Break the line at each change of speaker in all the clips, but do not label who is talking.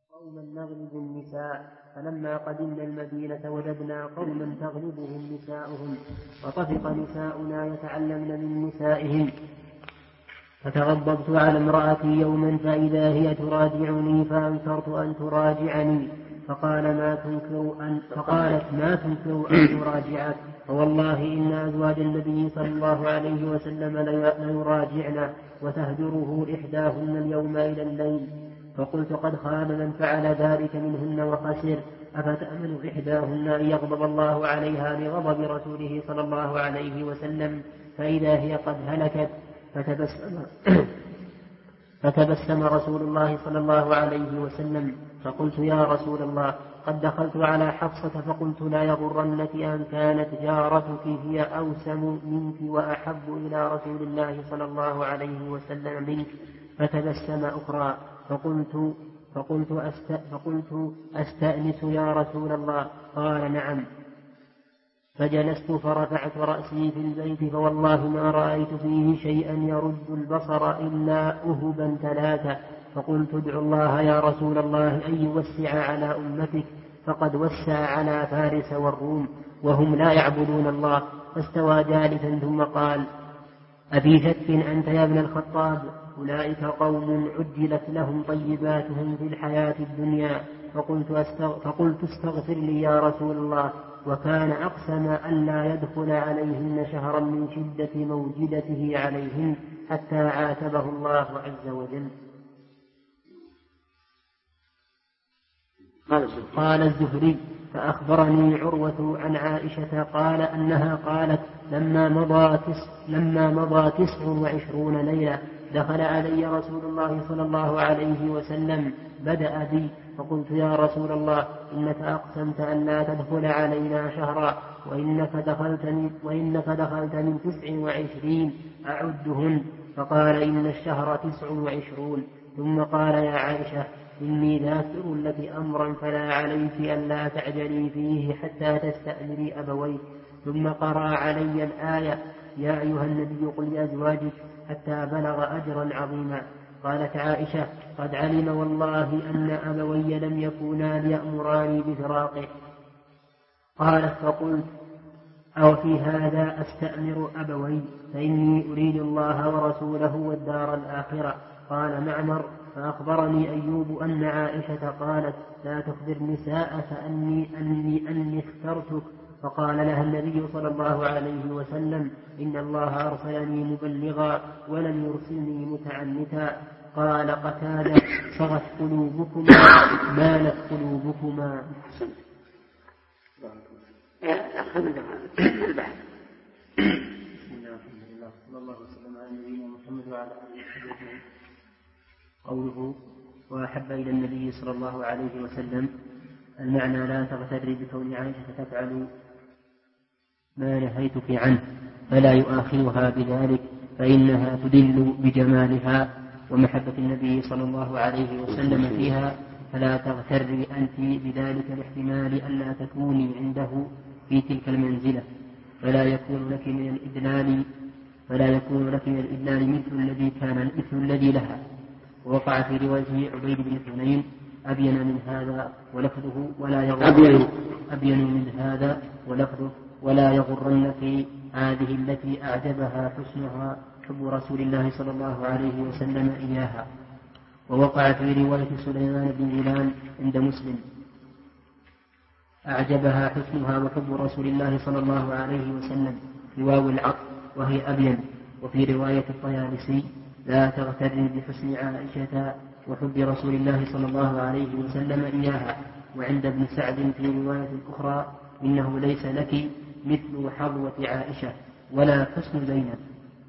قوما نغلب النساء، فلما قدمنا المدينة وجدنا قوما تغلبهم نساؤهم، وطفق نساؤنا يتعلمن من نسائهم، فتغضبت على امرأتي يوما فإذا هي تراجعني فأنكرت أن تراجعني، فقالت ما تنكر أن تراجعك، فوالله إن أزواج النبي صلى الله عليه وسلم ليراجعن وتهجره إحداهن اليوم إلى الليل. فقلت قد خاب من فعل ذلك منهن وخسر، أفتأمن إحداهن أن يغضب الله عليها لغضب رسوله صلى الله عليه وسلم فإذا هي قد هلكت. فتبسم رسول الله صلى الله عليه وسلم، فقلت يا رسول الله قد دخلت على حفصة فقلت لا يغرنك أن كانت جارتك هي أوسم منك وأحب إلى رسول الله صلى الله عليه وسلم منك. فتبسم أخرى فقلت أستأنس يا رسول الله؟ قال نعم. فجلست فرفعت رأسي في البيت فوالله ما رأيت فيه شيئا يرد البصر إلا أهبا ثلاثة. فقلت ادع الله يا رسول الله أن يوسع على أمتك، فقد وسع على فارس والروم وهم لا يعبدون الله. فاستوى جالسا ثم قال أبي شك أنت يا ابن الخطاب؟ أولئك قوم عجلت لهم طيباتهم في الحياة الدنيا. فقلت استغفر لي يا رسول الله. وكان أقسم ألا يدخل عليهن شهرا من شدة موجدته عليهن حتى عاتبه الله عز وجل. قال الزهري فأخبرني عروة عن عائشة قال أنها قالت لما مضى 29 ليلة دخل علي رسول الله صلى الله عليه وسلم بدأ بي، فقلت يا رسول الله إنك أقسمت أن لا تدخل علينا شهرا وإنك دخلت من 29 أعدهن. فقال إن الشهر 29. ثم قال يا عائشة إني ذاكر لك أمرا فلا عليك أن لا تعجلي فيه حتى تستأمري أبويك. ثم قرأ علي الآية يا أيها النبي قل لأزواجك حتى بلغ أجرا عظيما. قالت عائشة قد علم والله أن أبوي لم يكونا ليأمراني بفراقه. قالت فقلت أو في هذا أستأمر أبوي فإني أريد الله ورسوله والدار الآخرة. قال معمر فأخبرني أيوب أن عائشة قالت لا تخبر النساء أني اخترتك. فقال لها النبي صلى الله عليه وسلم إن الله أرسلني مبلغا ولم يرسلني متعنتا. قال قتادة صغت قلوبكما مالت قلوبكما. بسم الله والحمد لله صلى الله وسلم على نبينا محمد وعلى آله وصحبه أجمعين. قوله وأحب إلى النبي صلى الله عليه وسلم، المعنى لا تغتري بكون عائشة تفعل ما نهيتك عنه فلا يؤاخذها بذلك، فإنها تدل بجمالها ومحبة النبي صلى الله عليه وسلم فيها، فلا تغتري أنت بذلك الاحتمال ألا تكوني عنده في تلك المنزلة، فلا يكون لك من الإدلال مثل الذي لها. ووقع في رواية عبيد بن حنين أبين من هذا ولفظه ولا يغرنك هذه التي أعجبها حسنها حب رسول الله صلى الله عليه وسلم إياها. ووقع في رواية سليمان بن غيلان عند مسلم أعجبها حسنها وحب رسول الله صلى الله عليه وسلم بواو العطف وهي أبين. وفي رواية الطيالسي لا تغتر بحسن عائشة وحب رسول الله صلى الله عليه وسلم إياها. وعند ابن سعد في رواية أخرى إنه ليس لك مثل حظوة عائشة ولا حسن زينب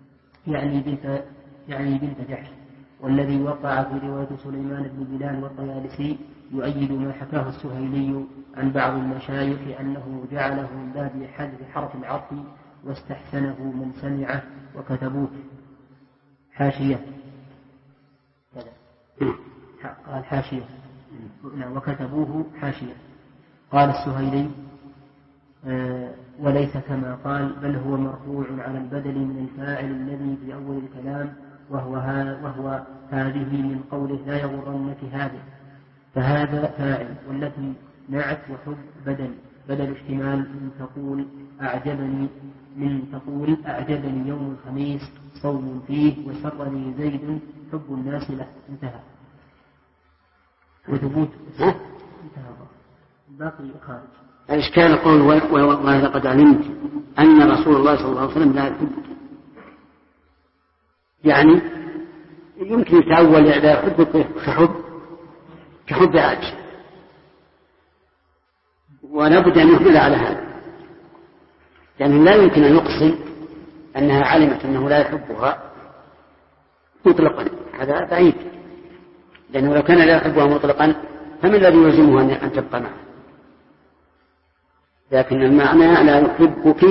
يعني بنت جحش. والذي وقع في رواية سليمان بن بلال والطيالسي يؤيد ما حكاه السهيلي عن بعض المشايخ أنه جعله من باب حذف حرف العطف واستحسنه من سمعه وكتبوه حاشية. قال حاشية وكتبوه حاشية. قال السهيلي وليس كما قال بل هو مرفوع على البدل من الفاعل الذي في أول الكلام وهو هذه من قوله لا يغرنك هذه. فهذا فاعل، والتي نعت وحب بدل اشتمال من تقول أعجبني يوم الخميس صوم فيه وسرني زيد حب الناس له. انتهى. وثبوت انتهى. باقي خارج.
الإشكال قول ولقد علمت أن رسول الله صلى الله عليه وسلم لا يحب، يعني يمكن يتأول لا يحب كحب عائشة، ولا بد أن يحمل على هذا، لأنه لا يمكن أن يقسم أنها علمت أنه لا يحبها مطلقا، هذا بعيد، لأنه لو كان لا يحبها مطلقا فمن الذي يلزمها أن تبقى معه؟ لكن المعنى لا يحبك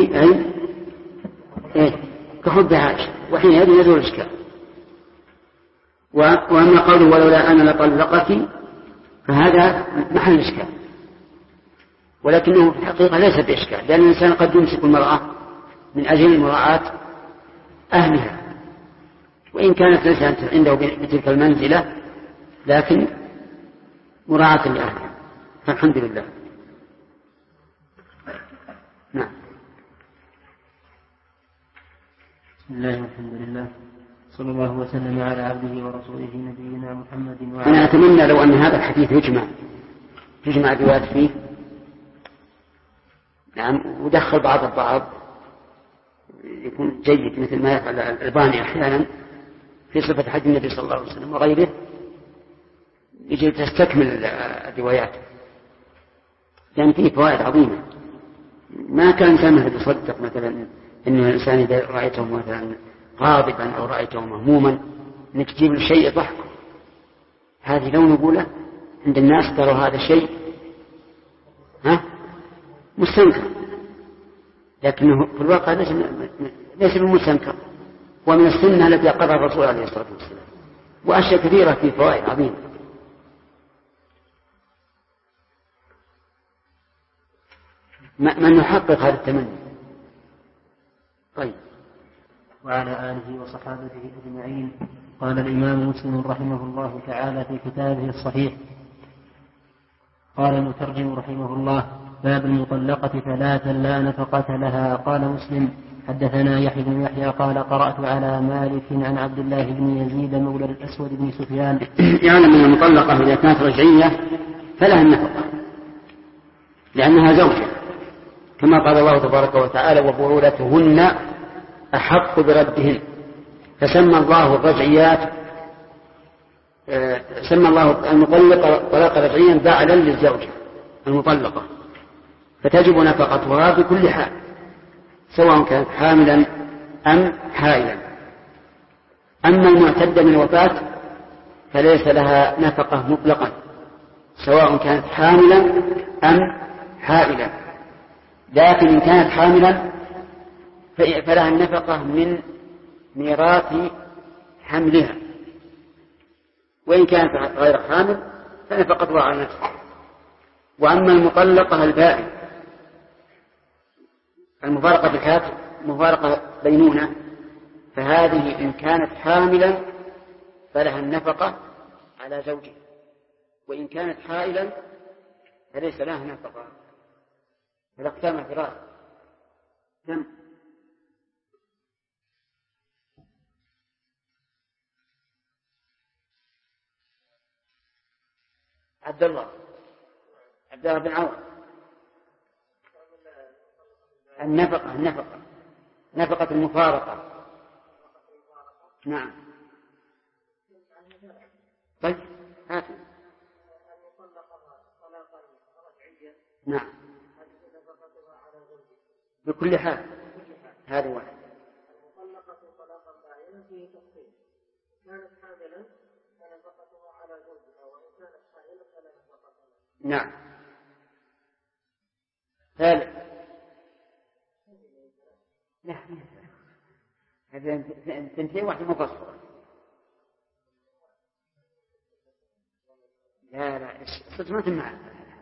أي كحب عائشة، وحينئذ يزول الإشكال. وأما قوله ولولا أنا لطلقك فهذا محل إشكال، ولكنه في الحقيقة ليس بإشكال، لأن الإنسان قد يمسك المرأة من أجل مراعاة أهلها، وإن كانت ليست عنده بتلك المنزلة لكن مراعاة لأهلها، فالحمد لله. نعم.
بسم الله والحمد لله، صلى الله وسلم على عبده ورسوله نبينا محمد وعلى.
أنا أتمنى لو أن هذا الحديث يجمع الروايات فيه، نعم، ودخل بعض البعض يكون جيد، مثل ما يفعل الألباني أحيانا في صفة حج النبي صلى الله عليه وسلم وغيره، يجي تستكمل الروايات، لأن فيه فوائد عظيمة. ما كان إنسان يصدق مثلا أن الإنسان إذا رأيته مثلا غاضبا أو رأيته مهموما أنك تجيب له شيء يضحك، هذه لو نقوله عند الناس ترى هذا شيء مستنكر، لكنه في الواقع ليس بمستنكر، ومن السنة التي أقرها الرسول عليه الصلاة والسلام، وأشياء كثيرة في فوائد عظيمة. من يحقق هذا التمني. طيب.
وعلى آله وصحابته أجمعين. قال الإمام مسلم رحمه الله تعالى في كتابه الصحيح، قال المترجم رحمه الله: باب المطلقة ثلاثا لا نفقة لها. قال مسلم: حدثنا يحيى بن يحيى قال قرأت على مالك عن عبد الله بن يزيد مولى الأسود بن سفيان.
يعلم أن المطلقة إذا كانت رجعية فلها النفقة لأنها زوجة، كما قال الله تبارك وتعالى: وبعولتهن أحق بردهن. فسمى الله الرجعيات، سمى الله المطلقة طلاق رجعيا بعلا للزوجة المطلقة، فتجب نفقتها بكل حال سواء كانت حاملا أم حائلا. أما المعتدة من الوفاة فليس لها نفقة مطلقا سواء كانت حاملا أم حائلا، لكن إن كانت حاملا فلها النفقة من ميراث حملها، وإن كانت غير حامل فنفقتها على نفسها. وأما المطلقة البائن المفارقة بالحياة مفارقة بينونة، فهذه إن كانت حاملا فلها النفقة على زوجها، وإن كانت حائلا فليس لها نفقة. فالأقسام ثلاث. كم؟ عبد الله بن عوف. النفقة نفقة المفارقة. نعم. طيب هات. نعم بكل حال. هذا واحد. المطلقة طلاقا باينا فيه تفصيل. كانت حاملا فنفقتها على زوجها، وإن كانت حائلة فلا نفقة لها. نعم. ثالث. لا هذا تنتهي واحدة مفصلة. لا صدمة معها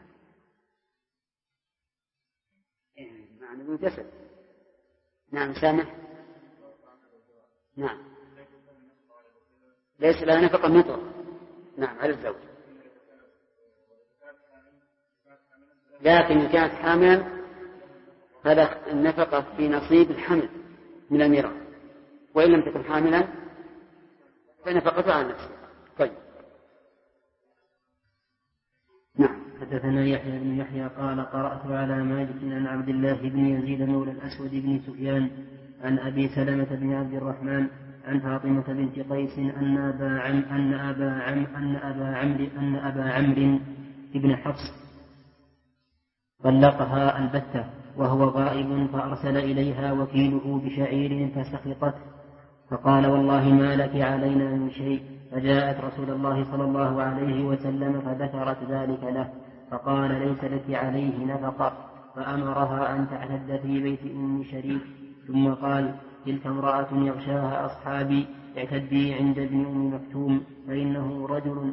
معنى جسد. نعم سامح. نعم ليس لها نفقة مطلقة. نعم على الزوج. لكن إن كانت حاملا فلا النفقة في نصيب الحمل من الميراث، وإن لم تكن حاملا فنفقتها على نفسها. طيب. نعم.
حدثنا يحيى بن يحيى قال قرأت على مالك عن عبد الله بن يزيد مولى الأسود بن سفيان عن أبي سلمة بن عبد الرحمن عن فاطمة بنت قيس أن أبا عمرو بن حفص طلقها البتة وهو غائب، فأرسل إليها وكيله بشعير فسخطت، فقال والله ما لك علينا من شيء، فجاءت رسول الله صلى الله عليه وسلم فذكرت ذلك له، فقال ليس لك عليه نفقة، فأمرها أن تعتد في بيت أم شريك. ثم قال تلك امرأة يغشاها أصحابي، اعتدي عند ابن أم مكتوم فإنه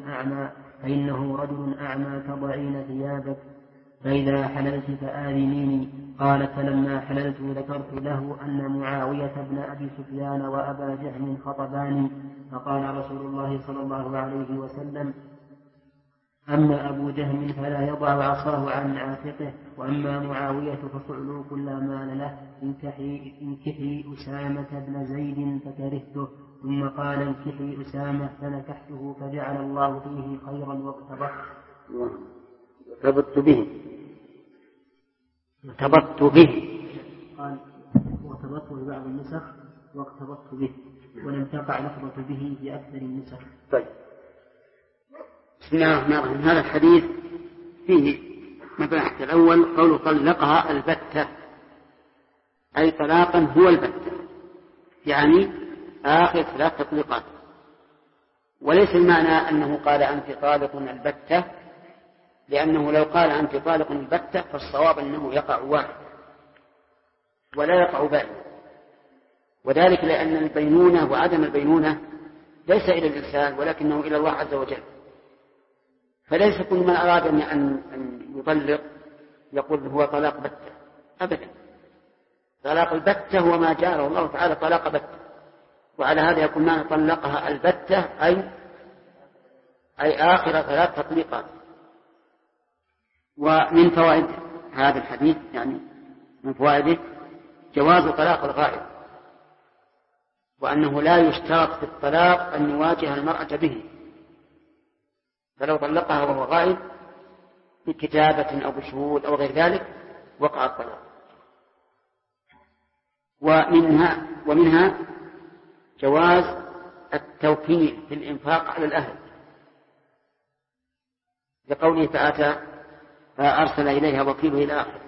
رجل أعمى تضعين ثيابك، فإذا حللت فآذنيني. قالت فلما حللت ذكرت له أن معاوية بن أبي سفيان وأبا جهم خطباني، فقال رسول الله صلى الله عليه وسلم أما أبو جهم فلا يضع عصاه عن عاتقه، وأما معاوية فصعلوك لا مال له، انكحي أسامة بن زيد فكرهته. ثم قال انكحي أسامة فنكحته، فجعل الله فيه خيرا
وارتبطت به
قال وارتبطت ببعض النسخ وارتبطت به، ولم تقع لفظة به في أكثر النسخ.
طيب. بسم الله الرحمن الرحيم. هذا الحديث فيه مباحث. الأول قول طلقها البتة، أي طلاقا هو البتة، يعني آخر 3 تطليقات، وليس المعنى أنه قال أنت طالق البتة، لأنه لو قال أنت طالق البتة فالصواب أنه يقع واحد ولا يقع باقي، وذلك لأن البينونة وعدم البينونة ليس إلى الإنسان ولكنه إلى الله عز وجل، فليس كل من أراد أن يطلق يقول هو طلاق بتة أبدا. طلاق البتة هو ما جعله الله تعالى طلاق بتة، وعلى هذا يكون معنى طلقها البتة أي آخر 3 تطليقات. ومن فوائد هذا الحديث يعني من فوائده جواز طلاق الغائب، وأنه لا يشترط في الطلاق أن يواجه المرأة به، فلو طلقها وهو غائب بكتابة أو بشهود أو غير ذلك وقع الطلاق. ومنها جواز التوكيل في الإنفاق على الأهل، لقوله فأرسل إليها وكيله إلى آخره.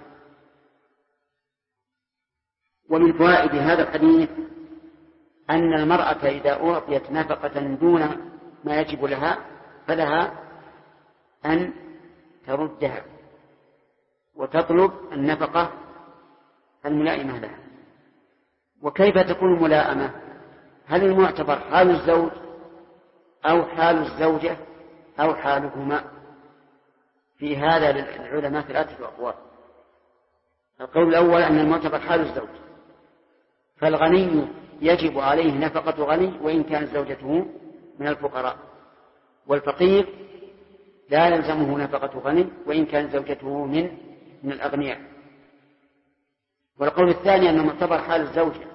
ومن فوائد هذا الحديث أن المرأة إذا أعطيت نفقة دون ما يجب لها فلها أن تردها وتطلب النفقة الملائمة لها. وكيف تكون ملائمة؟ هل المعتبر حال الزوج أو حال الزوجة أو حالهما؟ في هذا للعلماء 3 أقوال. القول الأول أن المعتبر حال الزوج، فالغني يجب عليه نفقة غني وإن كانت زوجته من الفقراء، والفقير لا يلزمه نفقة غني وإن كانت زوجته من الأغنياء. والقول الثاني أنه معتبر حال الزوجة،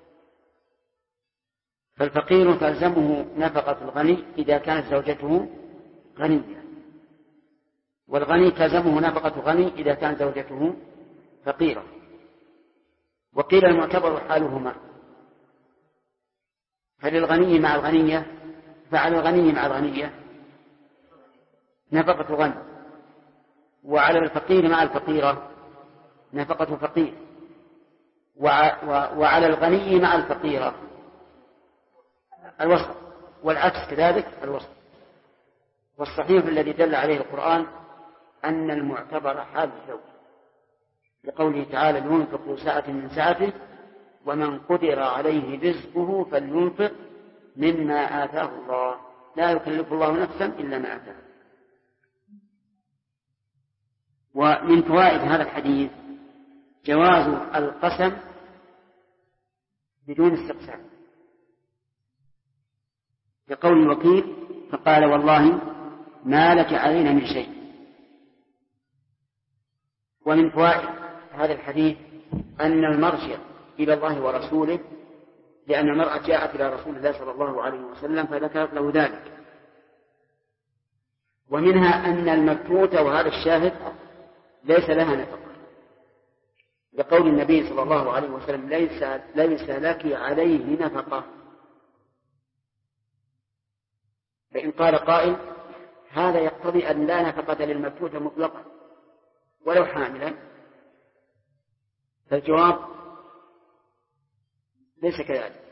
فالفقير تلزمه نفقة الغني إذا كانت زوجته غنية، والغني تلزمه نفقة غني إذا كانت زوجته فقيرة. وقيل المعتبر حالهما، فللغني مع الغنية فعلى الغني مع الغنية نفقة غني، وعلى الفقير مع الفقيرة نفقة فقير، وعلى الغني مع الفقيرة الوسط، والعكس كذلك الوسط. والصحيح الذي دل عليه القرآن أن المعتبر حال الزوج، لقوله تعالى لينفق ذو سعة من سعته ومن قدر عليه رزقه فلينفق مما آتاه الله لا يكلف الله نفسا إلا ما آتاه. ومن فوائد هذا الحديث جواز القسم بدون استقسام، لقول الوكيل فقال والله ما لك علينا من شيء، ومن فوائد هذا الحديث أن المرجع إلى الله ورسوله، لأن المرأة جاءت إلى رسول الله صلى الله عليه وسلم فذكرت له ذلك. ومنها أن المبتوتة، وهذا الشاهد، ليس لها نفقة، لقول النبي صلى الله عليه وسلم ليس لك عليه نفقة. فإن قال قائل هذا يقتضي أن لا نفقة للمبتوتة مطلقا ولو حاملا، فالجواب ليس كذلك،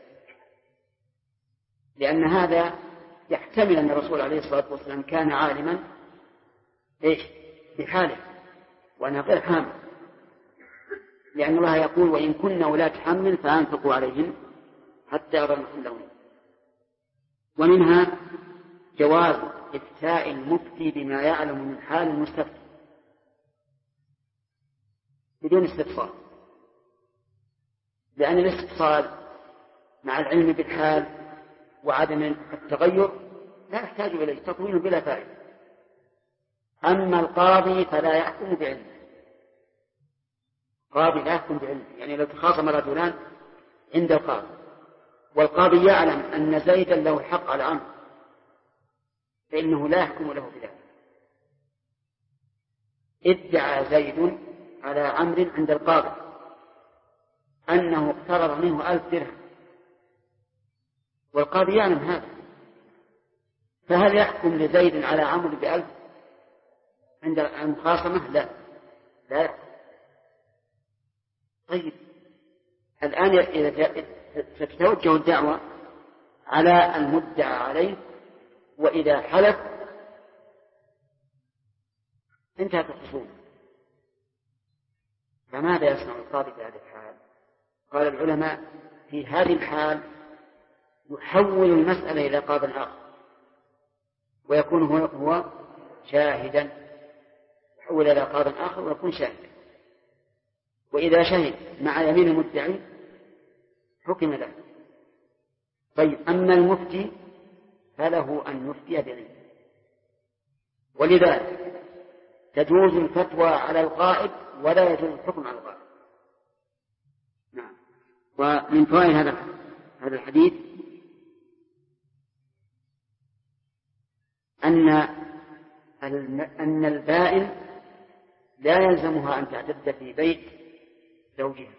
لأن هذا يحتمل أن الرسول عليه الصلاة والسلام كان عالما بحاله وأنها غير حامل، لأن الله يقول وإن كن أولاد حمل فأنفقوا عليهم حتى يضعن حملهن. ومنها جواز إفتاء المفتي بما يعلم من حال المستفتي بدون استفصال، لأن الاستفصال مع العلم بالحال وعدم التغير لا يحتاج إليه، تطويل بلا فائدة. أما القاضي فلا يحكم بعلمه، القاضي لا يحكم بعلمه، يعني لو تخاصم رجلان عند القاضي والقاضي يعلم أن زيدا له حق على عمرو فإنه لا يحكم له بذلك. ادعى زيد على عمرو عند القاضي أنه اقترض منه 1000 درهم والقاضي يعلم هذا، فهل يحكم لزيد على عمرو ب1000 عند المخاصمة؟ لا يحكم. طيب الآن إذا تتوجه الدعوة على المدعى عليه، وإذا حلف انتهت الخصومة، فماذا يصنع القاضي في هذه الحال؟ قال العلماء في هذه الحال يحول المسألة إلى قاض آخر ويكون هو شاهدا، يحول إلى قاض آخر ويكون شاهدا، وإذا شهد مع يمين المدعي حكم له. طيب أما المفتي فله أن يفتي بعلمه، ولذلك تجوز الفتوى على الغائب ولا يجوز الحكم على الغائب. نعم. ومن فوائد هذا الحديث أن البائن لا يلزمها أن تعتد في بيت زوجها،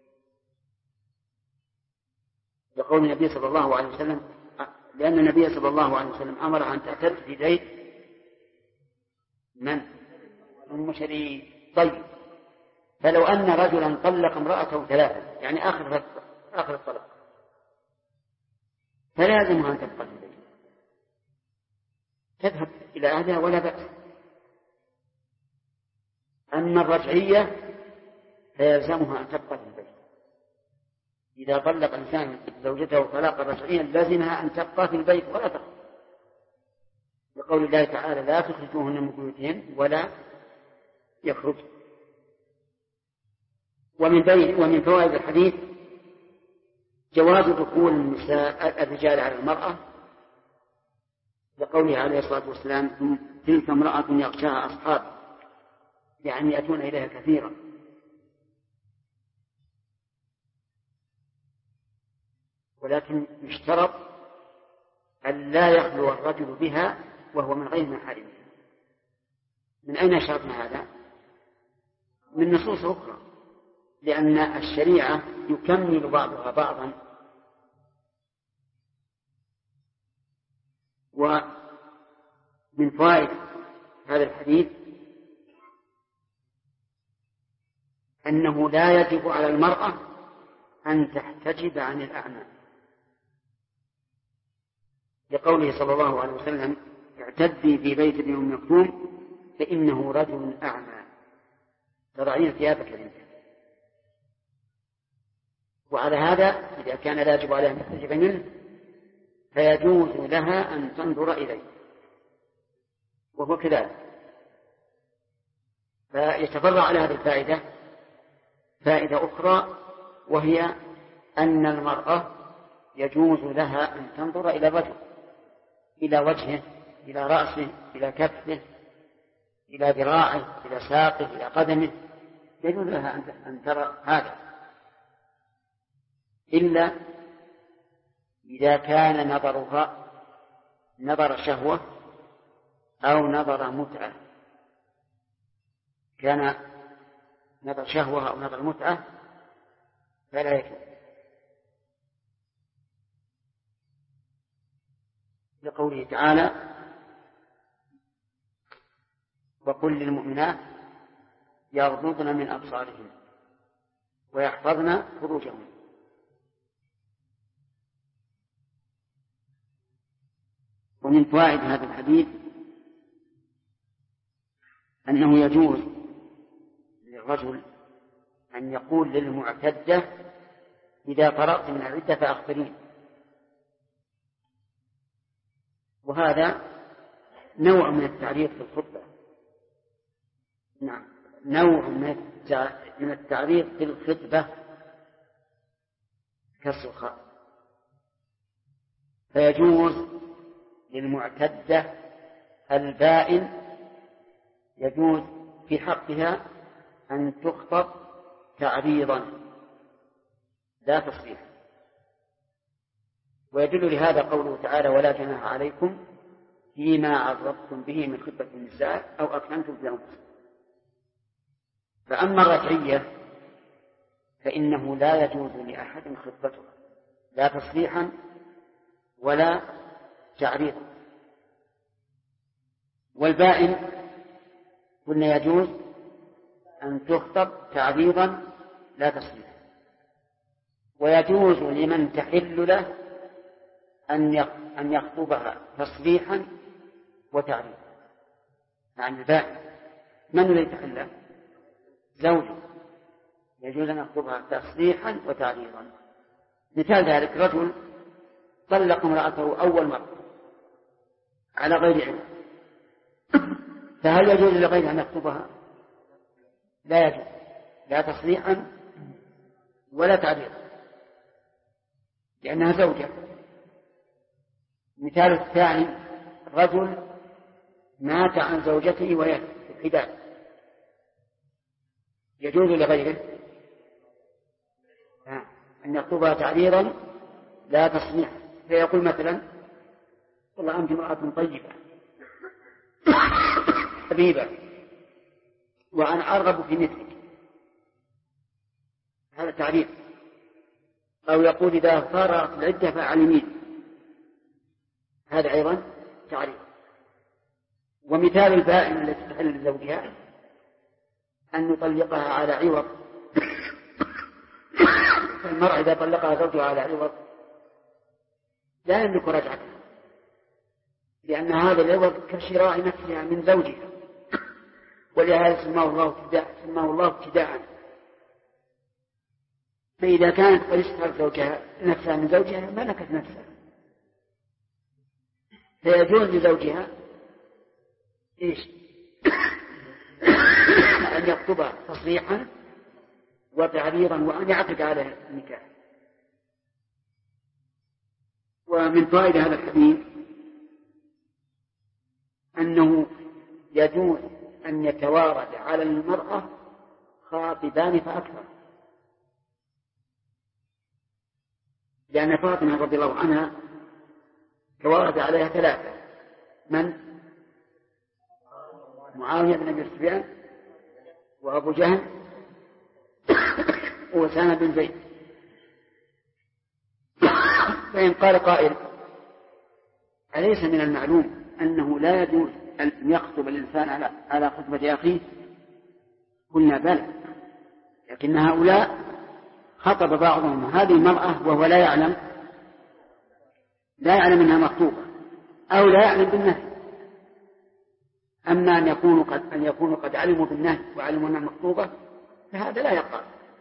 لقول النبي صلى الله عليه وسلم، لأن النبي صلى الله عليه وسلم أمر أن تعتد في بيت من؟ أم شريك. طيب فلو أن رجلا طلق امرأته 3 يعني آخر الطلاق، فلا يلزمها أن تبقى في البيت، تذهب إلى أهلها ولا بأس. أما الرجعية فيلزمها أن تبقى في البيت، إذا طلق إنسان زوجته طلاقا رجعيا لازمها أن تبقى في البيت ولا تخرج، لقول الله تعالى لا تخرجوهن من بيوتهن ولا يخرج. ومن فوائد الحديث جواز دخول الرجال على المرأة، لقوله عليه الصلاة والسلام تلك امرأة يغشاها أصحاب، يعني يأتون إليها كثيرا. ولكن يشترط أن لا يخلو الرجل بها وهو من غير محارمها. من أين شرطنا هذا؟ من نصوص أخرى، لأن الشريعة يكمل بعضها بعضا. ومن فوائد هذا الحديث أنه لا يجب على المرأة أن تحتجب عن الأعمى، لقوله صلى الله عليه وسلم اعتدي في بيت ابن أم مكتوم فإنه رجل أعمى تضعين ثيابك للناس. وعلى هذا إذا كان لا يجب عليها أن تحتجب منه فيجوز لها أن تنظر إليه، وهو كذلك. فيتفرع على هذه الفائدة فائدة أخرى، وهي أن المرأة يجوز لها أن تنظر إلى الرجل، إلى وجهه، إلى رأسه، إلى كفه، إلى ذراعه، إلى ساقه، إلى قدمه، يجوز لها أن ترى هذا، إلا إذا كان نظرها نظر شهوة أو نظر متعة. كان نظر شهوة أو نظر متعة فلا يجوز، لقوله تعالى: وقل للمؤمنات يغضضن من أبصارهن ويحفظن فروجهن. ومن فوائد هذا الحديث أنه يجوز للرجل أن يقول للمعتدة: إذا فرغت من العدة فأخبرين. وهذا نوع من التعريض في الخطبة، نعم، نوع من التعريض في الخطبة كالسخاء. فيجوز للمعتدة البائن يجوز في حقها أن تخطب تعريضا لا تصريحا. ويدل لهذا قوله تعالى: ولا جناح عليكم فيما عرضتم به من خطبة النساء أو أكننتم في أنفسكم. فأما الرجعية فإنه لا يجوز لأحد خطبتها لا تصريحا ولا تعريضا. والبائن قلنا يجوز أن تخطب تعريضا لا تصريحا، ويجوز لمن تحل له أن يخطبها تصريحا وتعريضا. عن البائن من الذي تحل له؟ زوجه، يجوز أن يخطبها تصريحا وتعريضا. مثال ذلك: رجل طلق امرأته أول مرة على غير علم، فهل يجوز لغيره أن يخطبها؟ لا يجوز، لا تصريحا ولا تعريضا، لأنها زوجة. مثال الثاني: رجل مات عن زوجته وهي في الحداد، يجوز لغيره أن يخطبها تعريضا لا تصريحا. فيقول مثلا: والله أنت امرأة طيبة حبيبة وأنا أرغب في مثلك، هذا تعريض. أو يقول: إذا فرغت العدة فأعلمين، هذا أيضا تعريض. ومثال البائن التي تحل لزوجها أن يطلقها على عوض. المرأة إذا طلقها زوجها على عوض لا يملك رجعتها، لأن هذا العوض كشراء نفسها من زوجها، ولهذا سماه الله ابتداء. فإذا كانت قد اشترت نفسها من زوجها ملكت نفسها، فيجوز لزوجها أن يخطبها تصريحا وتعريضا وأن يعتق على النكاح. ومن فائدة هذا الحديث أنه يجوز أن يتوارد على المرأة خاطبان فأكثر، لأن فاطمة رضي الله عنها توارد عليها ثلاثة: من؟ معاوية بن أبي سفيان، وأبو جهل، وأسامة بن زيد. فإن قال قائل: أليس من المعلوم أنه لا يجوز أن يخطب الإنسان على خطبة أخيه؟ قلنا: بلى، لكن هؤلاء خطب بعضهم هذه المرأة وهو لا يعلم أنها مخطوبة أو لا يعلم بالنهي. أما أن يكونوا قد علموا بالنهي وعلموا أنها مخطوبة فهذا لا يقع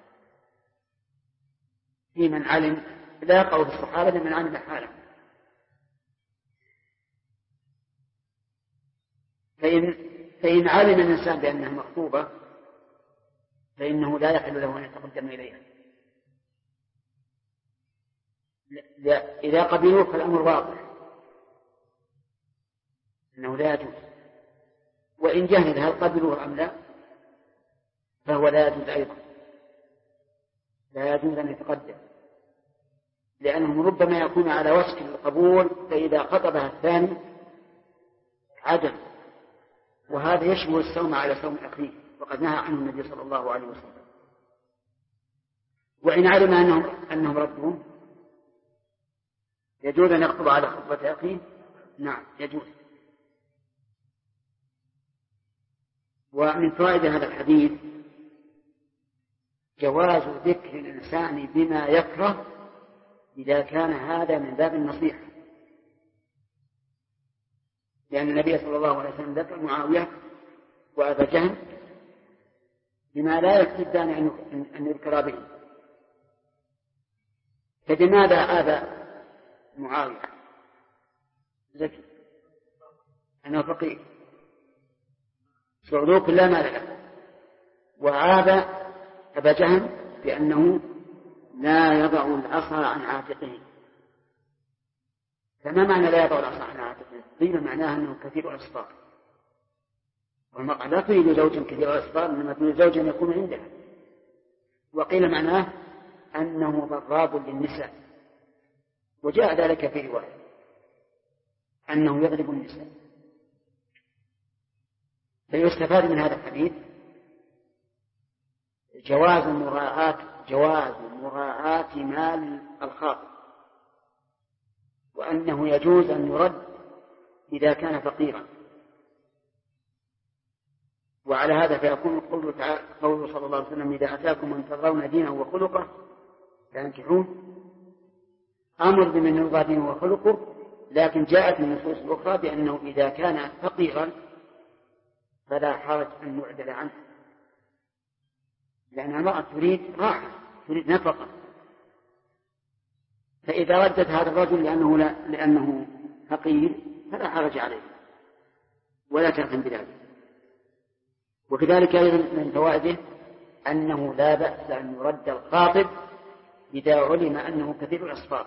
في من علم، لا يقع في الصحابة من علم حاله. فإن علم الإنسان بأنها مخطوبة فإنه لا يحل له أن يتقدم إليها. إذا قبلوه فالأمر واضح أنه لا يجوز. وإن جهل هل قبلوه أم لا فهو لا يجوز أيضا، لا يجوز أن يتقدم، لأنه ربما يكون على وشك القبول، فإذا خطبها الثاني عدم، وهذا يشبه السوم على سوم أخيه، وقد نهى عنه النبي صلى الله عليه وسلم. وإن علم أنهم ردهم يجوز أن يخطب على خطبة أخيه، نعم يجوز. ومن فوائد هذا الحديث جواز ذكر الإنسان بما يكره إذا كان هذا من باب النصيحة، لأن النبي صلى الله عليه وسلم ذكر معاوية وأبا جهل بما لا يحتجان أن يذكر به. فلماذا آبى معاوية؟ ذكي أنه فقير صعلوك لا مال له، وعاب أبا جهل بأنه لا يضع العصا عن عاتقه. فما معنى لا يضع العصا عن عاتقه؟ قيل معناه أنه كثير الأصفار، والمرأة لا تريد زوجا كثير الأصفار، إنما تريد زوجا يكون عندها. وقيل معناه أنه ضراب للنساء، وجاء ذلك في رواية أنه يضرب النساء. فيستفاد من هذا الحديث جواز مراعاة مال الخاطب، وأنه يجوز أن يرد إذا كان فقيرا. وعلى هذا فيكون قوله صلى الله عليه وسلم إذا أتاكم من ترضون دينه وخلقه فانكحوه، أمر بمن يرضى دينه وخلقه، لكن جاءت من النصوص الأخرى بأنه إذا كان فقيرا فلا حرج أن يعدل عنه، لأن المرأة تريد راحة، تريد نفقة. فإذا ردت هذا الرجل لأنه فقير فلا حرج عليه ولا تأثم بذلك. وكذلك أيضا من فوائده أنه لا بأس أن يرد الخاطب إذا علم أنه كثير الأصفار.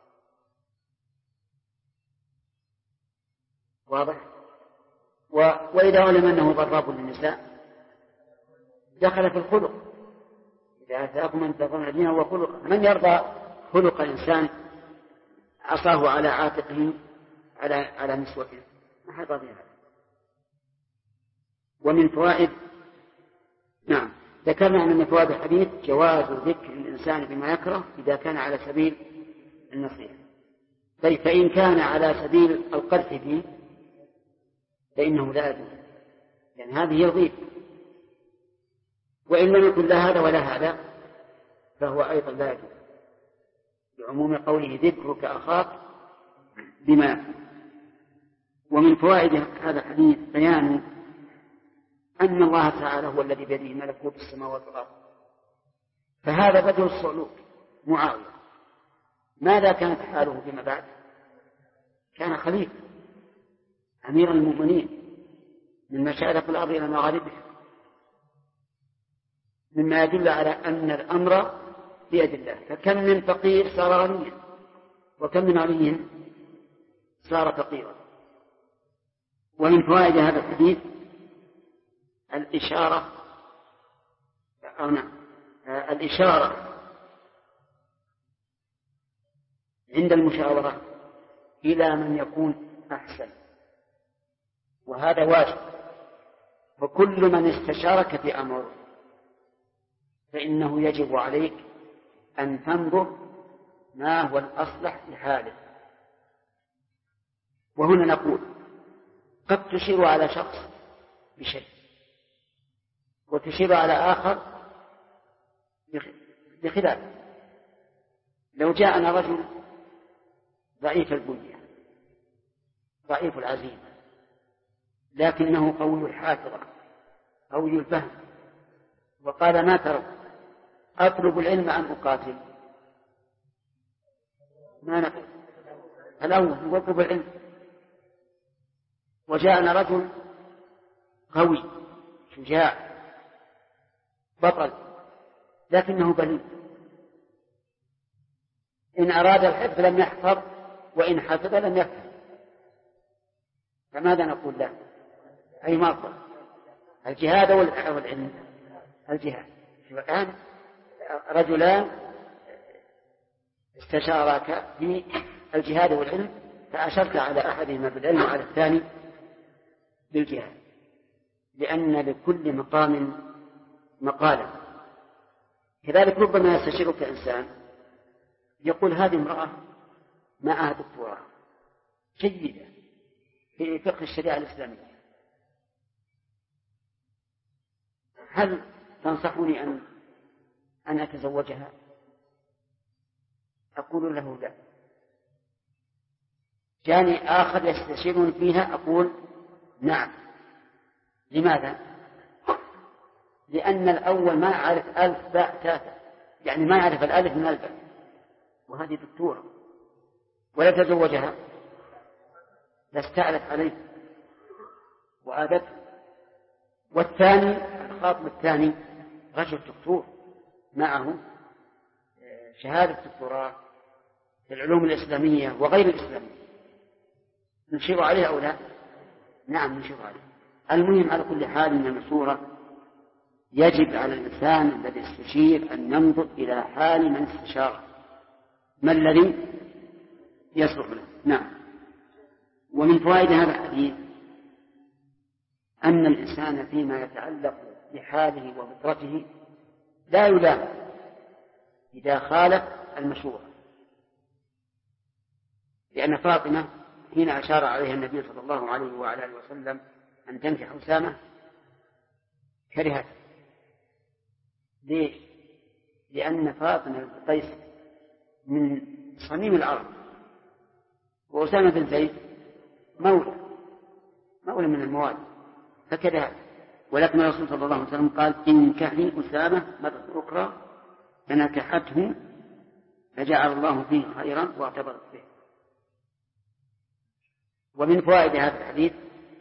واضح؟ وإذا علم أنه ضراب للنساء دخل في الخلق. إذا أتاكم من ترضون دينه وخلقه، من يرضى خلق إنسان عصاه على عاتقه على نسوته؟ ما حد راضي هذا. ومن فوائد ذكرنا أن من فوائد الحديث جواز ذكر الإنسان بما يكره إذا كان على سبيل النصيحة. فإن كان على سبيل القذف فيه فإنه لا يجوز، يعني هذه هي الغيبة. وإن لم يكن لا هذا ولا هذا فهو أيضا لا يجوز، لعموم قوله ذكرك أخاك بما. ومن فوائد هذا الحديث بيان أن الله تعالى هو الذي بيده ملكوت السماوات والأرض. فهذا بدل الصعلوك معاوية، ماذا كانت حاله فيما بعد؟ كان خليفة أمير المؤمنين من مشارق الأرض إلى مغاربها، مما يدل على أن الأمر بيد الله. فكم من فقير صار غنيا، وكم من غني صار فقيرا. ومن فوائد هذا الحديث الإشارة عند المشاورة إلى من يكون أحسن، وهذا واجب. وكل من استشارك في أمر فإنه يجب عليك أن تنظر ما هو الأصلح لحاله. وهنا نقول قد تشير على شخص بشيء وتشير على آخر بخلاف. لو جاءنا رجل ضعيف البنية ضعيف العزيمة لكنه قوي الحافظة قوي الفهم، وقال ما ترى أطلب العلم أم أقاتل؟ ما نقول الأول أطلب العلم. وجاءنا رجل قوي شجاع بطل لكنه بليد، إن أراد الحفظ لم يحفظ وإن حفظ لم يفهم، فماذا نقول له؟ أي مرضى الجهاد والعلم؟ الجهاد. الآن رجلان استشارك في الجهاد والعلم، فأشرت على أحدهما بالعلم وعلى الثاني بالجهاد، لأن لكل مقام مقالا. كذلك ربما يستشيرك إنسان يقول هذه امرأة معها دكتوراه جيدة في فقه الشريعة الإسلامية، هل تنصحني أن أتزوجها؟ أقول له لا. جاني آخر يستشيرني فيها أقول نعم. لماذا؟ لأن الأول ما يعرف ألف باء تاتا، يعني ما يعرف الألف من الباء، وهذه دكتورة ولا تزوجها لاستعلت عليه وآدته. والثاني الخاطب الثاني رجل دكتور معه شهادة دكتوراه في العلوم الإسلامية وغير الإسلامية، نشير عليه أو لا؟ نعم نشير عليه. المهم على كل حال من المشورة يجب على الإنسان الذي يستشير أن ينظر إلى حال من استشار ما الذي يصلح له. نعم. ومن فوائد هذا الحديث أن الإنسان فيما يتعلق بحاله وفطرته لا يلام إذا خالف المشورة، لأن فاطمة حين أشار عليها النبي صلى الله عليه وعلى آله وسلم أن تنكح أسامة كرهت. ليش؟ لأن فاطمة بن قيس من صميم العرب، وأسامة بن زيد مولى من الموالي، فكذا. ولكن الرسول صلى الله عليه وسلم قال انكحي أسامة مرة أخرى، فنكحته فجعل الله فيه خيرا واعتبرت به. ومن فوائد هذا الحديث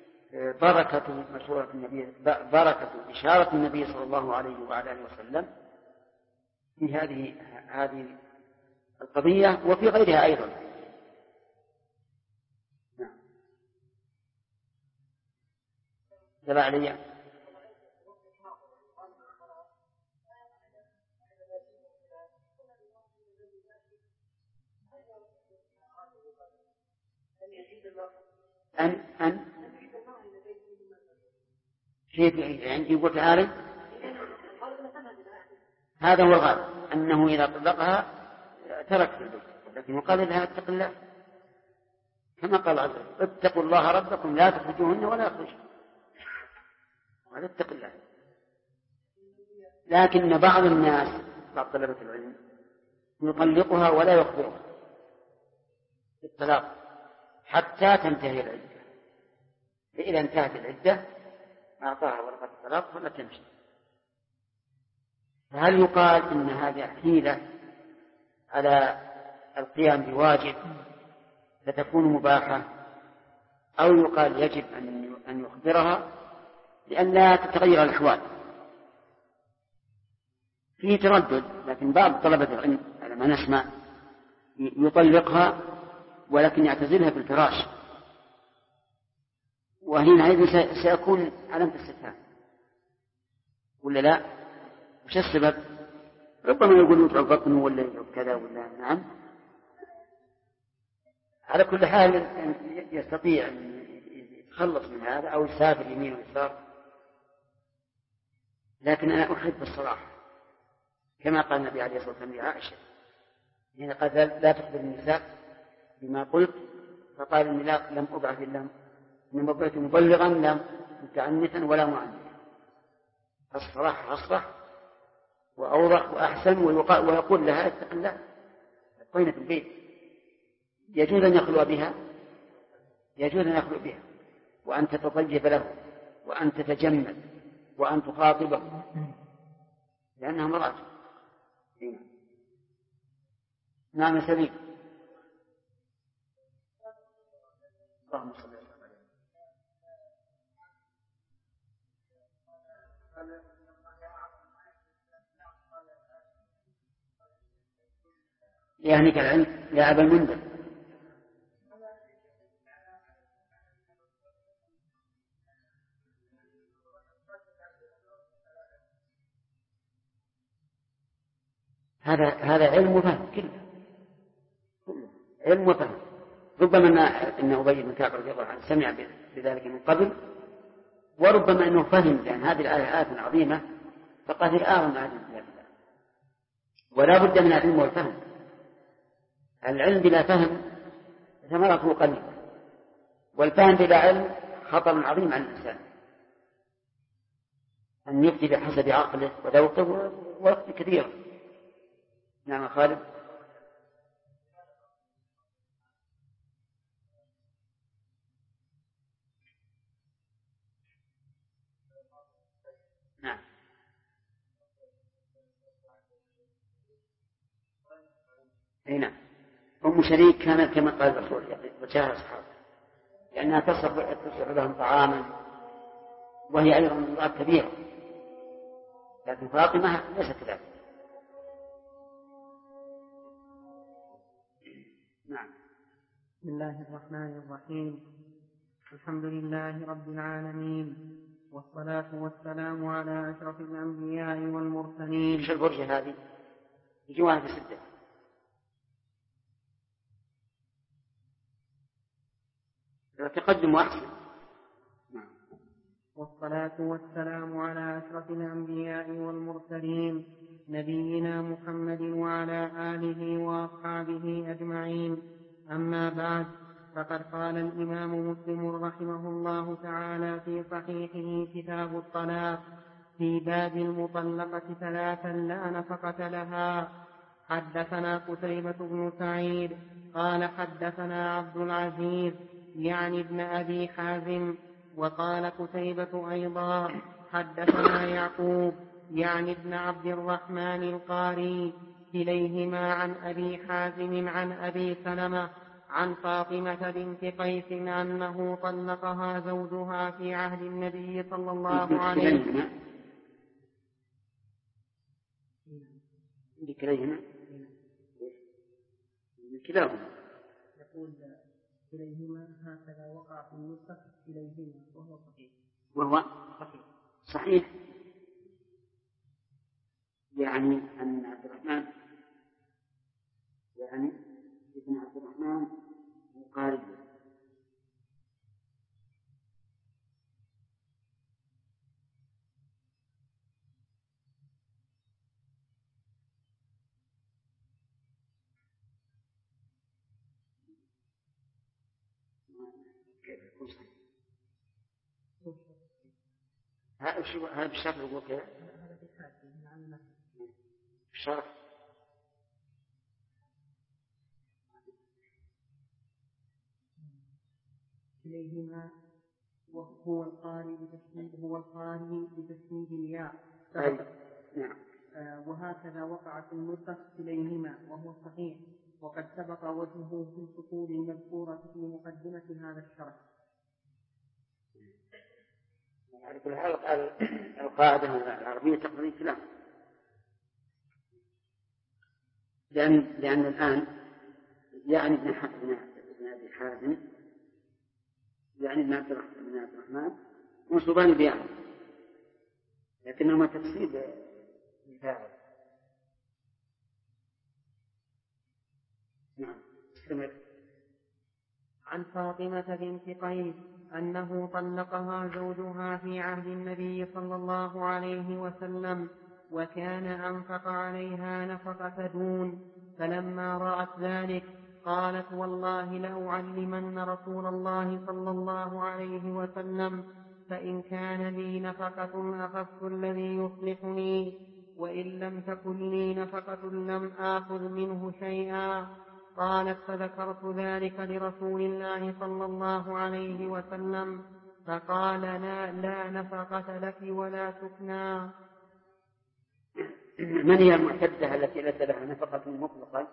بركة إشارة النبي صلى الله عليه وعلى آله وسلم في هذه القضية وفي غيرها أيضا. تبع علي أن كيف يعني يقول تعالى هذا هو الغالب، أنه إذا طلقها ترك في البيت، لكن يقال لها اتق الله كما قال عز وجل اتقوا الله ربكم لا تخرجوهن ولا يخرجن، وهذا اتق الله. لكن بعض الناس بعض طلبة العلم يطلقها ولا يخبرها بالطلاق حتى تنتهي العدة، فإذا انتهت العدة أعطاها ورقة الطلاق فلا تمشي. فهل يقال إن هذه حيلة على القيام بواجب فتكون مباحة، أو يقال يجب أن يخبرها لأن لا تتغير الأحوال؟ فيه تردد، لكن بعض طلبة العلم على ما نسمع يطلقها ولكن يعتزلها في الفراش، وهنا أيضا سيكون علامة استفهام ولا لا؟ وش السبب؟ ربما يقول يتعب بطنه ولا يتعب كذا ولا نعم. على كل حال يستطيع أن يتخلص من هذا أو يسافر يمين ويسار، لكن أنا أحب الصراحة كما قال النبي عليه الصلاة والسلام لعائشة حين قال لا تخبر النساء بما قلت، فقال إني لم أبعث إلا إنما بعثت مبلغا لا متعنتا ولا معنتا. الصراحة أصرح وأوضح وأحسن، ويقول لها اتق الله طينة في البيت، يجوز أن يخلو بها، يجوز أن يخلو بها وأن تتطيب له وأن تتجمل وأن تخاطبه لأنها امرأة. نعم سليم. اللهم صل وسلم عليه. يعني كالعلم يا أبا المنذر هذا علم وفهم كله علم وفهم. ربما إن أبي بن كعب رضي الله عنه سمع بذلك من قبل، وربما أنه فهم، لأن هذه الآية آية عظيمة فقد الآن ما عدم الله، ولا بد من العلم والفهم. العلم بلا فهم ثمرته قليلة، والفهم بلا علم خطر عظيم على الإنسان، أن يفتي بحسب عقله وذوقه ووقت كثير. نعم خالد. نعم. نعم. أم شريك كانت كما قال الرسول وجاء أصحابه، لأنها تصرف لهم طعاما، وهي أيضا امرأة كبيرة، لكن فاطمة ليست كذلك. نعم.
بسم الله الرحمن الرحيم. الحمد لله رب العالمين، والصلاة والسلام على أشرف الأنبياء والمرسلين.
شو البرجة هذه؟ جواها في سدة. تقدم أحسن.
والصلاة والسلام على أشرف الأنبياء والمرسلين، نبينا محمد وعلى آله وأصحابه أجمعين. أما بعد، فقد قال الإمام مسلم رحمه الله تعالى في صحيحه كتاب الطلاق في باب المطلقة ثلاثا لا نفقة لها: حدثنا قتيبة بن سعيد قال حدثنا عبد العزيز يعني ابن أبي حازم، وقال قتيبة أيضا حدثنا يعقوب يعني ابن عبد الرحمن القاري، كليهما عن أبي حازم عن أبي سلمة عن فاطمة بنت قيس أنه طلقها زوجها في عهد النبي صلى الله عليه وسلم.
كلاهما
يقول كليهما هكذا وقع في النسخ كليهما وهو
صحيح. يعني أن عبد الرحمن يعني ابن عبد الرحمن القاري هذا بالشرط يقول كذا.
هذا بحاجة عن
الشرط
كليهما وهو القاري بتشديد الياء.
نعم.
وهكذا وقع في النسخ كليهما وهو صحيح، وقد سبق وجهه في الفصول المذكورة في مقدمة هذا الشرح.
على كل حال القاعدة العربية تقضي كلام، لأن الآن يعني ابن أبي حازم يعني ابن عبد الرحمن منصوبان بيان، لكنهما تفسير لفاعل. نعم. استمر.
عن فاطمة بنت قيس أنه طلقها زوجها في عهد النبي صلى الله عليه وسلم، وكان أنفق عليها نفقة دون، فلما رأت ذلك قالت: والله لأعلمن رسول الله صلى الله عليه وسلم، فإن كان لي نفقة أخذت الذي يصلحني، وإن لم تكن لي نفقة لم آخذ منه شيئا. قالت: فذكرت ذلك لرسول الله صلى الله عليه وسلم، فقال: لا نفقة لك ولا سكنى.
من هي المعتدة التي ليس لها نفقة مطلقة؟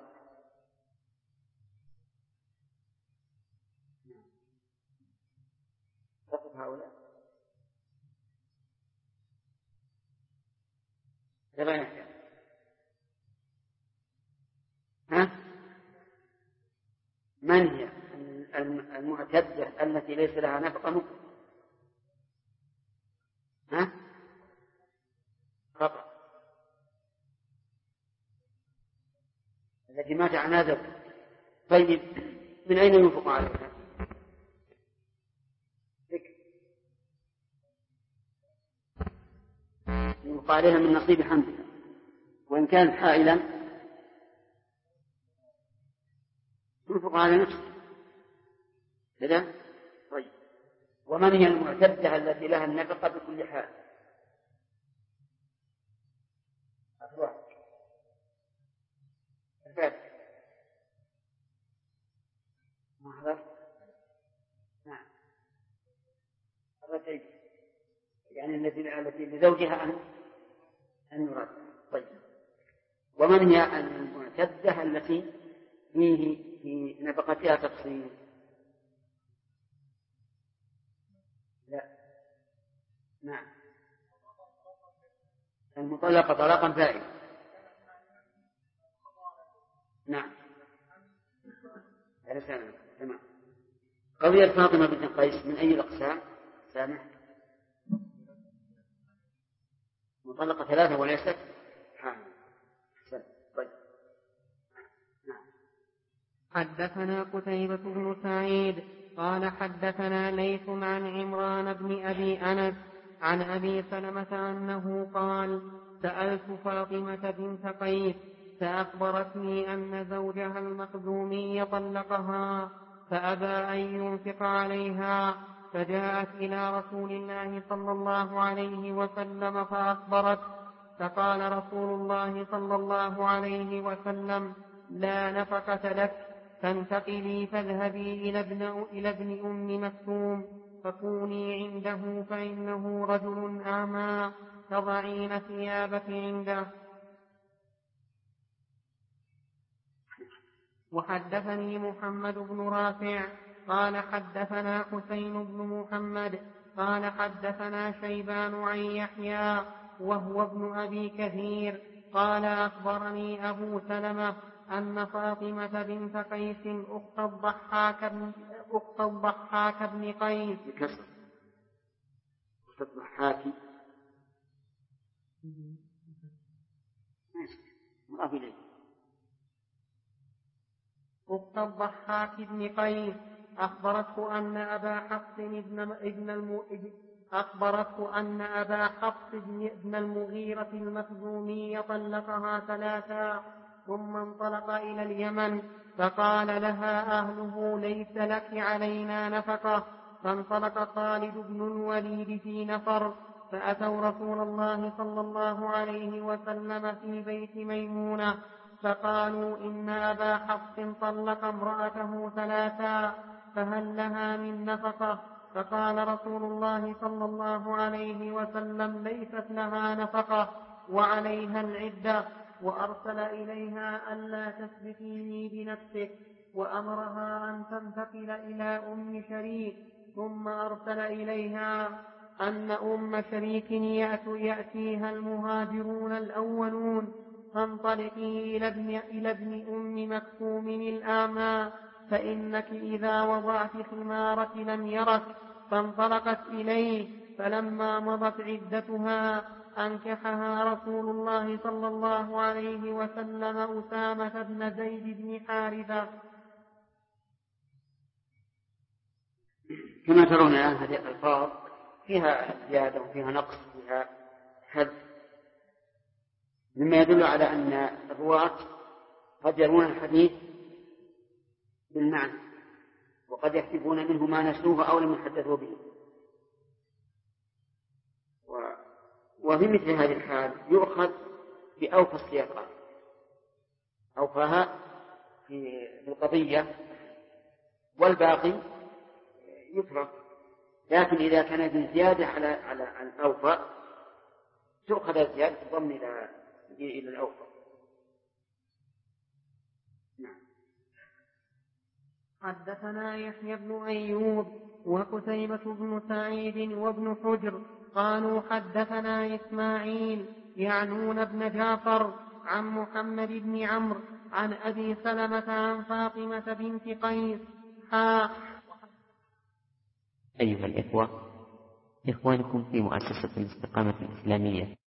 فقط هؤلاء. من هي المعتدة التي ليس لها نفقة مطلقة؟ خطأ. التي مات عنها زوجها. طيب من أين ينفق عليها؟ ينفق عليها من نصيب حملها، وإن كانت حائلا ينفق على نفسه كذا. طيب ومن هي المعتدة التي لها النفقة بكل حال؟ نعم الرجل يعني التي لزوجها أن يرد. طيب ومن هي المعتدة التي في نفقتها تفصيل؟ لا. نعم المطلقة طلاقا بائنا. نعم تمام. قضية فاطمة بنت قيس من أي الأقسام؟ سامح مطلقة 3 وليست حامل. طيب. نعم.
حدثنا قتيبة بن سعيد قال حدثنا ليث عن عمران بن أبي أنس عن أبي سلمة أنه قال سألت فاطمة بنت قيس فأخبرتني أن زوجها المخزومي طلقها فأبى أن ينفق عليها، فجاءت إلى رسول الله صلى الله عليه وسلم فأخبرت، فقال رسول الله صلى الله عليه وسلم لا نفقة لك، فانتقلي فاذهبي إلى ابن أم مكتوم فكوني عنده فإنه رجل أعمى تضعين ثيابك عنده. وحدثني محمد بن رافع قال حدثنا حسين بن محمد قال حدثنا شيبان عن يحيى وهو ابن أبي كثير قال أخبرني أبو سلمة أن فاطمة بنت قيس أخت الضحاك بن قيس أخت الضحاك بن قيس أخبرته أن أبا حفص بن المغيرة المخزومي طلقها 3 ثم انطلق إلى اليمن، فقال لها أهله ليس لك علينا نفقة. فانطلق خالد بن الوليد في نفر فأتوا رسول الله صلى الله عليه وسلم في بيت ميمونة فقالوا إن أبا حفص طلق امرأته 3 فهل لها من نفقة؟ فقال رسول الله صلى الله عليه وسلم ليست لها نفقة وعليها العدة، وأرسل إليها ألا تسبقيني بنفسك، وأمرها أن تنتقل إلى أم شريك، ثم أرسل إليها أن أم شريك يأتيها المهاجرون الأولون فانطلقي إلى ابن أم مكتوم الأعمى فإنك إذا وضعت خمارك لم يرك. فانطلقت إليه، فلما مضت عدتها أنكحها رسول الله صلى الله عليه وسلم أسامة بن زيد بن حارثة.
كما ترون الآن هذه الألفاظ فيها زيادة وفيها نقص وفيها حذف، مما يدل على أن الرواة قد يرون الحديث بالمعنى وقد يحذفون منه ما نسوه أو لم يحدثوا به. وفي مثل هذه الحال يؤخذ بأوفى السياقات، أوفاها في القضية والباقي يترك. لكن إذا كانت زيادة على الأوفى تؤخذ الزيادة تضم إلى الأوفى. نعم.
حدثنا يحيى بن أيوب وقتيبة بن سعيد وابن حجر قالوا حدثنا إسماعيل يعنون بن جعفر عن محمد بن عمرو عن أبي سلمة عن فاطمة بنت قيس.
أيها الإخوة، إخوانكم في مؤسسة الاستقامة الإسلامية